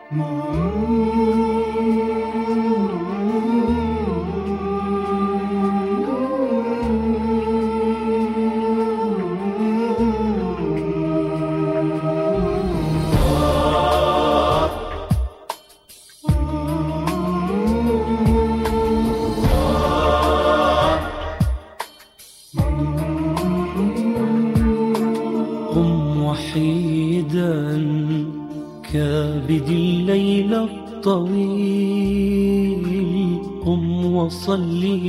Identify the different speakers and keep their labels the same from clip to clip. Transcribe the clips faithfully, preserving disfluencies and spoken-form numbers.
Speaker 1: قم وحيدا كابد الليل الطويل، قم وصلي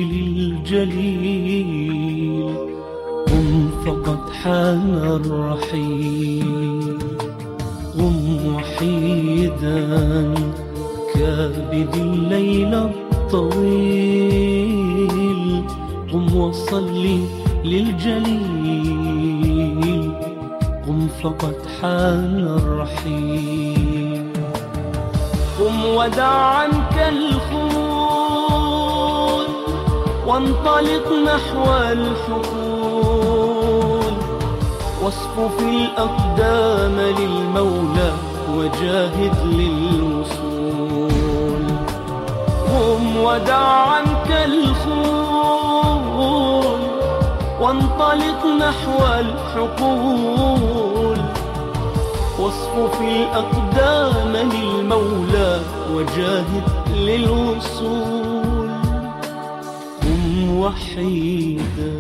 Speaker 1: للجليل، قم فقد حان الرحيل. قم وحيدا كابد الليل الطويل، قم وصلي للجليل، قم فقد حان الرحيل. قم ودع عنك الخمول وانطلق نحو الحقول، واصفف الأقدام للمولى وجاهد للوصول. قم ودع عنك الخمول وانطلق نحو الحقول، واصفف الأقدام للمولى وجاهد للوصول. قم وحيدا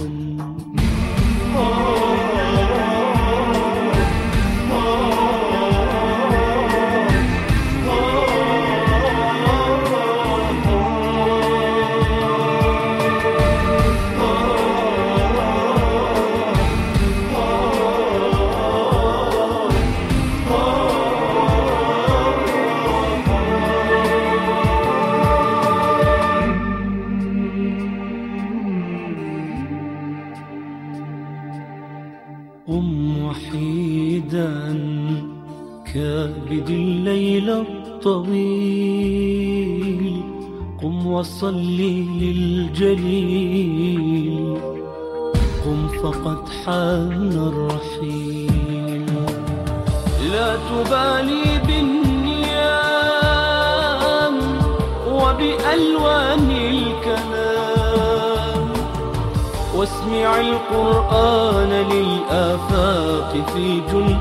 Speaker 1: قم وحيدا كابد الليل الطويل، قم وصلي للجليل، قم فقد حان الرحيل. لا تبالي بالنيام وبألوان الكلام، واسمع القرآن للآفاق في جنح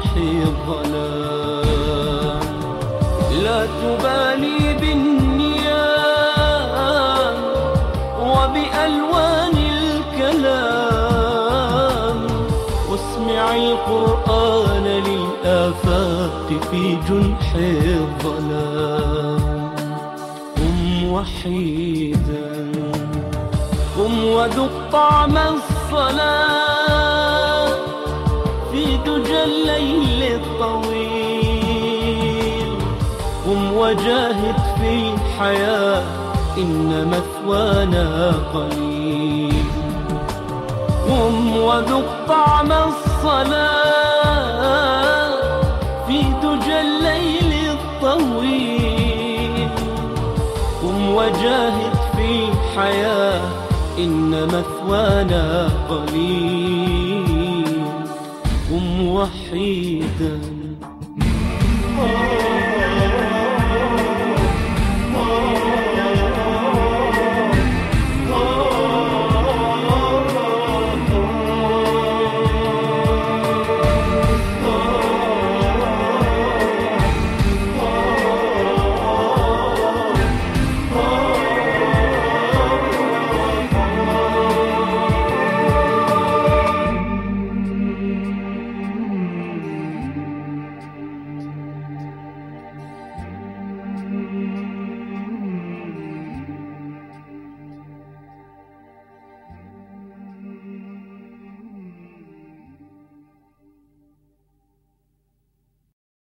Speaker 1: الظلام. لا تبالي بالنيام وبألوان الكلام، واسمع القرآن للآفاق في جنح الظلام. قم وحيدا قم وذق طعم الصلاة في دجى الليل الطويل. قم وجاهد في الحياة إن مثوانا قليل. قم وذق طعم الصلاة في دجى الليل الطويل. قم وجاهد في الحياة إن مثوانا قليل. قم وحيدا